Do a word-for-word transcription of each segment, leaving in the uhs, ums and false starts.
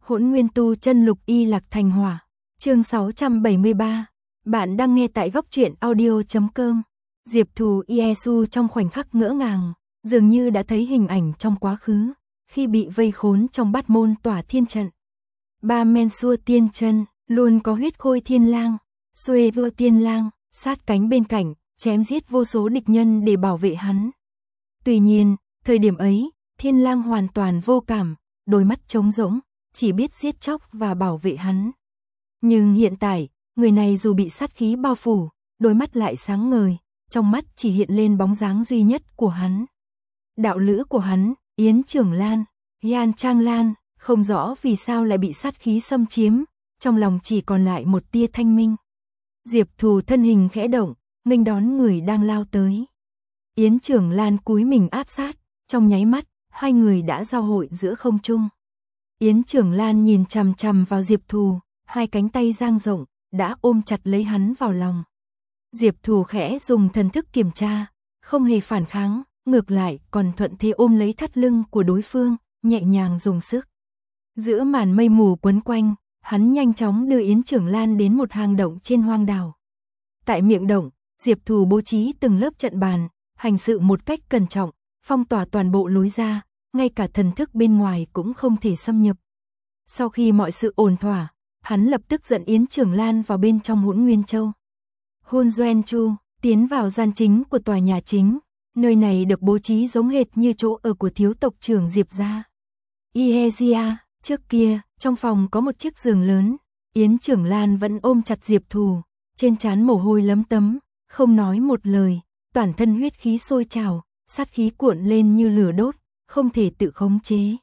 Hỗn Nguyên Tu Chân Lục Y Lạc Thành Hỏa, chương sáu trăm bảy mươi ba. Bạn đang nghe tại góc truyện audio chấm com. Diệp Thù Iesu trong khoảnh khắc ngỡ ngàng, dường như đã thấy hình ảnh trong quá khứ, khi bị vây khốn trong Bát Môn Tỏa Thiên trận. Ba men xua tiên chân, luôn có huyết khôi thiên lang, xuê vơ tiên lang, sát cánh bên cạnh, chém giết vô số địch nhân để bảo vệ hắn. Tuy nhiên, thời điểm ấy, thiên lang hoàn toàn vô cảm, đôi mắt trống rỗng, chỉ biết giết chóc và bảo vệ hắn. Nhưng hiện tại, người này dù bị sát khí bao phủ, đôi mắt lại sáng ngời, trong mắt chỉ hiện lên bóng dáng duy nhất của hắn. Đạo lữ của hắn, Yến Trưởng Lan, Yan Trang Lan, không rõ vì sao lại bị sát khí xâm chiếm, trong lòng chỉ còn lại một tia thanh minh. Diệp Thù thân hình khẽ động, nghênh đón người đang lao tới. Yến Trưởng Lan cúi mình áp sát, trong nháy mắt, hai người đã giao hội giữa không trung. Yến Trưởng Lan nhìn chằm chằm vào Diệp Thù, hai cánh tay dang rộng, đã ôm chặt lấy hắn vào lòng. Diệp Thù khẽ dùng thần thức kiểm tra, không hề phản kháng, ngược lại còn thuận thế ôm lấy thắt lưng của đối phương, nhẹ nhàng dùng sức. Giữa màn mây mù quấn quanh, hắn nhanh chóng đưa Yến Trưởng Lan đến một hang động trên hoang đảo. Tại miệng động, Diệp Thù bố trí từng lớp trận bàn, hành sự một cách cẩn trọng, phong tỏa toàn bộ lối ra, ngay cả thần thức bên ngoài cũng không thể xâm nhập. Sau khi mọi sự ổn thỏa, hắn lập tức dẫn Yến Trưởng Lan vào bên trong Hỗn Nguyên Châu. Hôn Doen Chu tiến vào gian chính của tòa nhà chính, nơi này được bố trí giống hệt như chỗ ở của thiếu tộc trưởng Diệp gia. Ihezia, trước kia, trong phòng có một chiếc giường lớn, Yến Trưởng Lan vẫn ôm chặt Diệp Thù, trên trán mồ hôi lấm tấm, không nói một lời, toàn thân huyết khí sôi trào, sát khí cuộn lên như lửa đốt, không thể tự khống chế.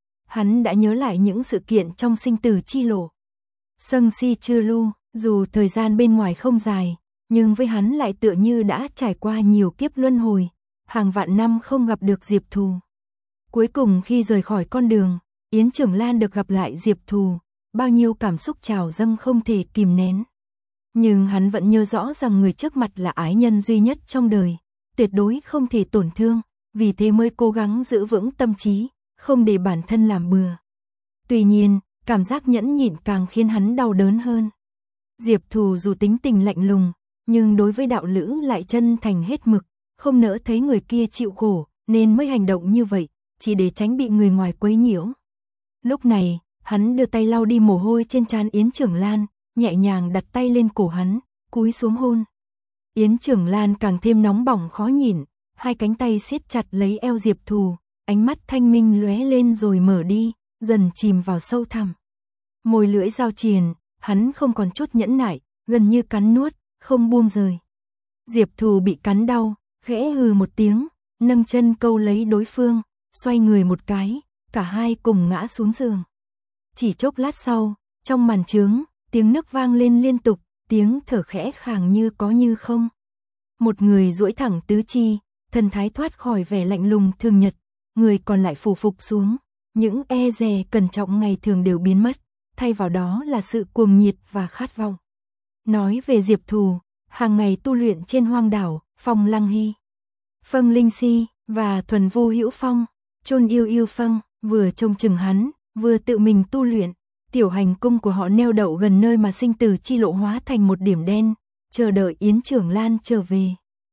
Hắn đã nhớ lại những sự kiện trong sinh tử chi lộ. Sâng Si Chư Lu, dù thời gian bên ngoài không dài, nhưng với hắn lại tựa như đã trải qua nhiều kiếp luân hồi, hàng vạn năm không gặp được Diệp Thù. Cuối cùng khi rời khỏi con đường, Yến Trưởng Lan được gặp lại Diệp Thù, bao nhiêu cảm xúc trào dâng không thể kìm nén. Nhưng hắn vẫn nhớ rõ rằng người trước mặt là ái nhân duy nhất trong đời, tuyệt đối không thể tổn thương, vì thế mới cố gắng giữ vững tâm trí, không để bản thân làm bừa. Tuy nhiên, cảm giác nhẫn nhịn càng khiến hắn đau đớn hơn. Diệp Thù dù tính tình lạnh lùng, nhưng đối với đạo lữ lại chân thành hết mực, không nỡ thấy người kia chịu khổ, nên mới hành động như vậy, chỉ để tránh bị người ngoài quấy nhiễu. Lúc này, hắn đưa tay lau đi mồ hôi trên trán Yến Trưởng Lan, nhẹ nhàng đặt tay lên cổ hắn, cúi xuống hôn. Yến Trưởng Lan càng thêm nóng bỏng khó nhìn, hai cánh tay siết chặt lấy eo Diệp Thù, ánh mắt thanh minh lóe lên rồi mở đi, dần chìm vào sâu thẳm. Môi lưỡi giao triền, hắn không còn chút nhẫn nại, gần như cắn nuốt, không buông rời. Diệp Thù bị cắn đau, khẽ hừ một tiếng, nâng chân câu lấy đối phương, xoay người một cái, cả hai cùng ngã xuống giường. Chỉ chốc lát sau, trong màn trướng, tiếng nấc vang lên liên tục, tiếng thở khẽ khàng như có như không. Một người duỗi thẳng tứ chi, thần thái thoát khỏi vẻ lạnh lùng thường nhật, người còn lại phủ phục xuống, những e dè cẩn trọng ngày thường đều biến mất, thay vào đó là sự cuồng nhiệt và khát vọng. Nói về Diệp Thù, hàng ngày tu luyện trên hoang đảo, Phong Lăng Hy, Phân Linh Si và Thuần Vu Hữu Phong, Chôn Yêu Yêu Phân, vừa trông chừng hắn, vừa tự mình tu luyện. Tiểu hành cung của họ neo đậu gần nơi mà sinh tử chi lộ hóa thành một điểm đen, chờ đợi Yến Trưởng Lan trở về.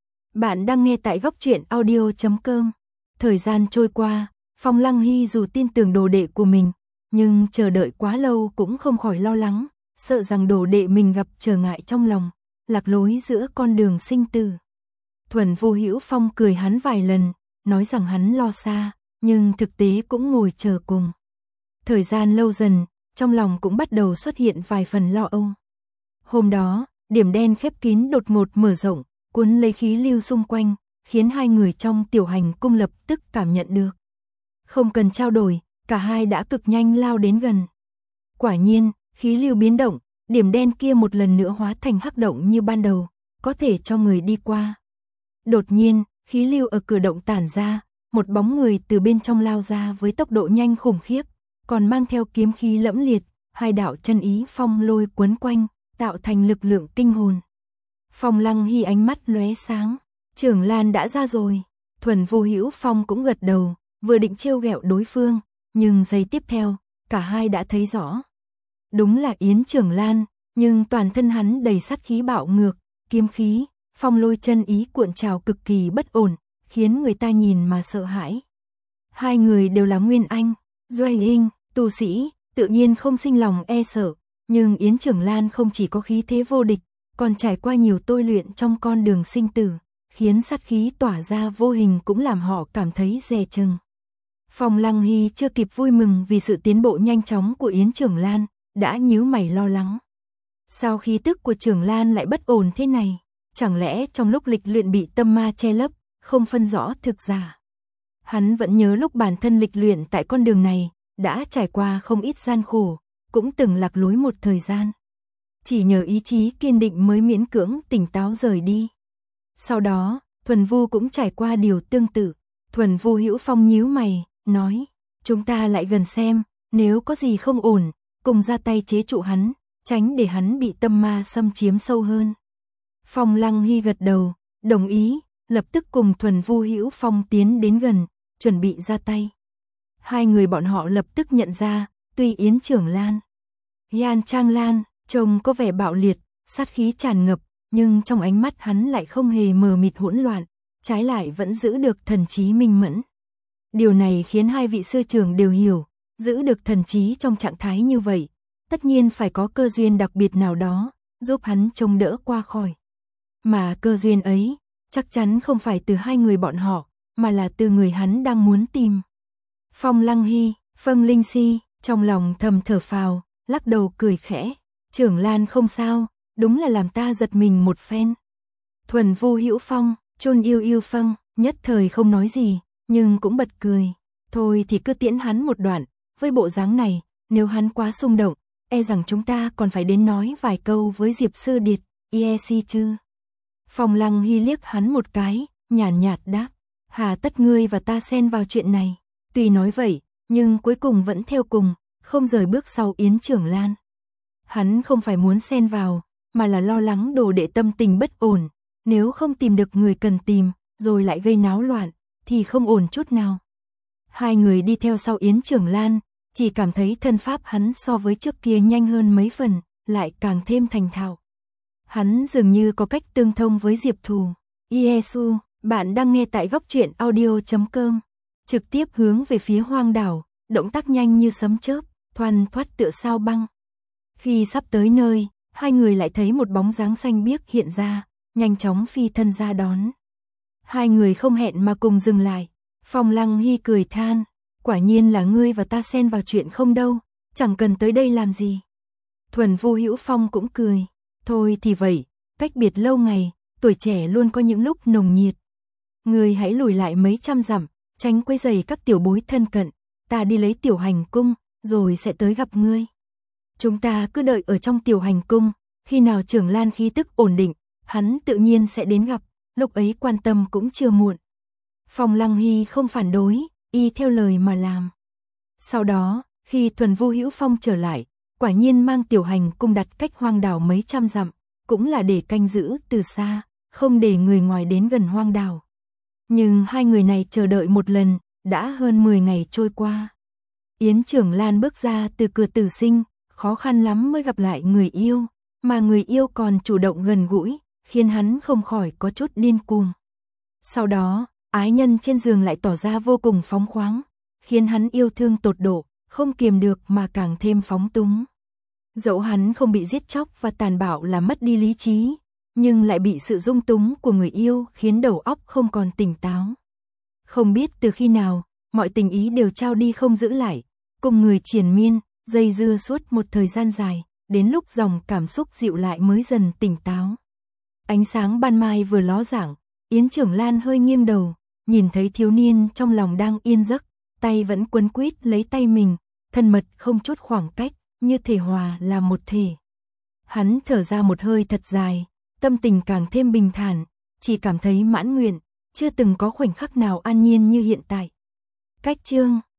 Bạn đang nghe tại góc truyện audio chấm com. Thời gian trôi qua, Phong Lăng Hy dù tin tưởng đồ đệ của mình, nhưng chờ đợi quá lâu cũng không khỏi lo lắng, sợ rằng đồ đệ mình gặp trở ngại trong lòng, lạc lối giữa con đường sinh tử. Thuần Vu Hữu Phong cười hắn vài lần, nói rằng hắn lo xa, nhưng thực tế cũng ngồi chờ cùng. Thời gian lâu dần, trong lòng cũng bắt đầu xuất hiện vài phần lo âu. Hôm đó, điểm đen khép kín đột ngột mở rộng, cuốn lấy khí lưu xung quanh, khiến hai người trong tiểu hành cung lập tức cảm nhận được. Không cần trao đổi, cả hai đã cực nhanh lao đến gần. Quả nhiên, khí lưu biến động, điểm đen kia một lần nữa hóa thành hắc động như ban đầu, có thể cho người đi qua. Đột nhiên, khí lưu ở cửa động tản ra, một bóng người từ bên trong lao ra với tốc độ nhanh khủng khiếp, còn mang theo kiếm khí lẫm liệt, hai đạo chân ý phong lôi quấn quanh, tạo thành lực lượng kinh hồn. Phong Lăng Hy ánh mắt lóe sáng, Trưởng Lan đã ra rồi. Thuần Vu Hữu Phong cũng gật đầu, vừa định trêu ghẹo đối phương, nhưng giây tiếp theo, cả hai đã thấy rõ. Đúng là Yến Trưởng Lan, nhưng toàn thân hắn đầy sát khí bạo ngược, kiếm khí, phong lôi chân ý cuộn trào cực kỳ bất ổn, khiến người ta nhìn mà sợ hãi. Hai người đều là nguyên anh, Doai Linh, tu sĩ, tự nhiên không sinh lòng e sợ, nhưng Yến Trưởng Lan không chỉ có khí thế vô địch, còn trải qua nhiều tôi luyện trong con đường sinh tử, khiến sát khí tỏa ra vô hình cũng làm họ cảm thấy dè chừng. Phong Lăng Hy chưa kịp vui mừng vì sự tiến bộ nhanh chóng của Yến Trưởng Lan, đã nhíu mày lo lắng. Sao khí tức của Trưởng Lan lại bất ổn thế này? Chẳng lẽ trong lúc lịch luyện bị tâm ma che lấp, không phân rõ thực giả? Hắn vẫn nhớ lúc bản thân lịch luyện tại con đường này, đã trải qua không ít gian khổ, cũng từng lạc lối một thời gian. Chỉ nhờ ý chí kiên định mới miễn cưỡng tỉnh táo rời đi. Sau đó, Thuần Vu cũng trải qua điều tương tự. Thuần Vu Hữu Phong nhíu mày, nói, chúng ta lại gần xem, nếu có gì không ổn, cùng ra tay chế trụ hắn, tránh để hắn bị tâm ma xâm chiếm sâu hơn. Phong Lăng Hy gật đầu, đồng ý, lập tức cùng Thuần Vu Hữu Phong tiến đến gần, chuẩn bị ra tay. Hai người bọn họ lập tức nhận ra, tuy Yến Trưởng Lan, Yan Trang Lan, trông có vẻ bạo liệt, sát khí tràn ngập, nhưng trong ánh mắt hắn lại không hề mờ mịt hỗn loạn, trái lại vẫn giữ được thần trí minh mẫn. Điều này khiến hai vị sư trưởng đều hiểu, giữ được thần trí trong trạng thái như vậy, tất nhiên phải có cơ duyên đặc biệt nào đó, giúp hắn chống đỡ qua khỏi. Mà cơ duyên ấy, chắc chắn không phải từ hai người bọn họ, mà là từ người hắn đang muốn tìm. Phong Lăng Hy, Phong Linh Si, trong lòng thầm thở phào, lắc đầu cười khẽ, Trưởng Lan không sao, đúng là làm ta giật mình một phen. Thuần Vu Hữu Phong, Chôn Yêu Yêu Phong, nhất thời không nói gì, nhưng cũng bật cười. Thôi thì cứ tiễn hắn một đoạn, với bộ dáng này, nếu hắn quá xung động, e rằng chúng ta còn phải đến nói vài câu với Diệp Sư Điệt, i e xê chứ. Phong Lăng Hy liếc hắn một cái, nhàn nhạt, nhạt đáp, hà tất ngươi và ta xen vào chuyện này. Tuy nói vậy, nhưng cuối cùng vẫn theo cùng, không rời bước sau Yến Trưởng Lan. Hắn không phải muốn xen vào, mà là lo lắng đồ đệ tâm tình bất ổn, nếu không tìm được người cần tìm, rồi lại gây náo loạn, thì không ổn chút nào. Hai người đi theo sau Yến Trưởng Lan, chỉ cảm thấy thân pháp hắn so với trước kia nhanh hơn mấy phần, lại càng thêm thành thạo. Hắn dường như có cách tương thông với Diệp Thù. Iesu, bạn đang nghe tại góc truyện audio chấm com, trực tiếp hướng về phía hoang đảo, động tác nhanh như sấm chớp, thoăn thoắt tựa sao băng. Khi sắp tới nơi, hai người lại thấy một bóng dáng xanh biếc hiện ra, nhanh chóng phi thân ra đón. Hai người không hẹn mà cùng dừng lại. Phong Lăng Hy cười than, quả nhiên là ngươi và ta xen vào chuyện không đâu, chẳng cần tới đây làm gì. Thuần Vu Hữu Phong cũng cười, thôi thì vậy, cách biệt lâu ngày, tuổi trẻ luôn có những lúc nồng nhiệt. Ngươi hãy lùi lại mấy trăm dặm, tránh quấy rầy các tiểu bối thân cận, ta đi lấy tiểu hành cung, rồi sẽ tới gặp ngươi. Chúng ta cứ đợi ở trong tiểu hành cung, khi nào Trưởng Lan khí tức ổn định, hắn tự nhiên sẽ đến gặp, lúc ấy quan tâm cũng chưa muộn. Phong Lăng Hy không phản đối, y theo lời mà làm. Sau đó, khi Thuần Vu Hữu Phong trở lại, quả nhiên mang tiểu hành cung đặt cách hoang đảo mấy trăm dặm, cũng là để canh giữ từ xa, không để người ngoài đến gần hoang đảo. Nhưng hai người này chờ đợi một lần, đã hơn mười ngày trôi qua. Yến Trưởng Lan bước ra từ cửa tử sinh, khó khăn lắm mới gặp lại người yêu, mà người yêu còn chủ động gần gũi, khiến hắn không khỏi có chút điên cuồng. Sau đó, ái nhân trên giường lại tỏ ra vô cùng phóng khoáng, khiến hắn yêu thương tột độ, không kiềm được mà càng thêm phóng túng. Dẫu hắn không bị giết chóc và tàn bạo làm mất đi lý trí, nhưng lại bị sự dung túng của người yêu khiến đầu óc không còn tỉnh táo. Không biết từ khi nào, mọi tình ý đều trao đi không giữ lại, cùng người triền miên, dây dưa suốt một thời gian dài, đến lúc dòng cảm xúc dịu lại mới dần tỉnh táo. Ánh sáng ban mai vừa ló dạng, Yến Trưởng Lan hơi nghiêng đầu, nhìn thấy thiếu niên trong lòng đang yên giấc, tay vẫn quấn quýt lấy tay mình, thân mật không chút khoảng cách, như thể hòa là một thể. Hắn thở ra một hơi thật dài, tâm tình càng thêm bình thản, chỉ cảm thấy mãn nguyện, chưa từng có khoảnh khắc nào an nhiên như hiện tại. Cách chương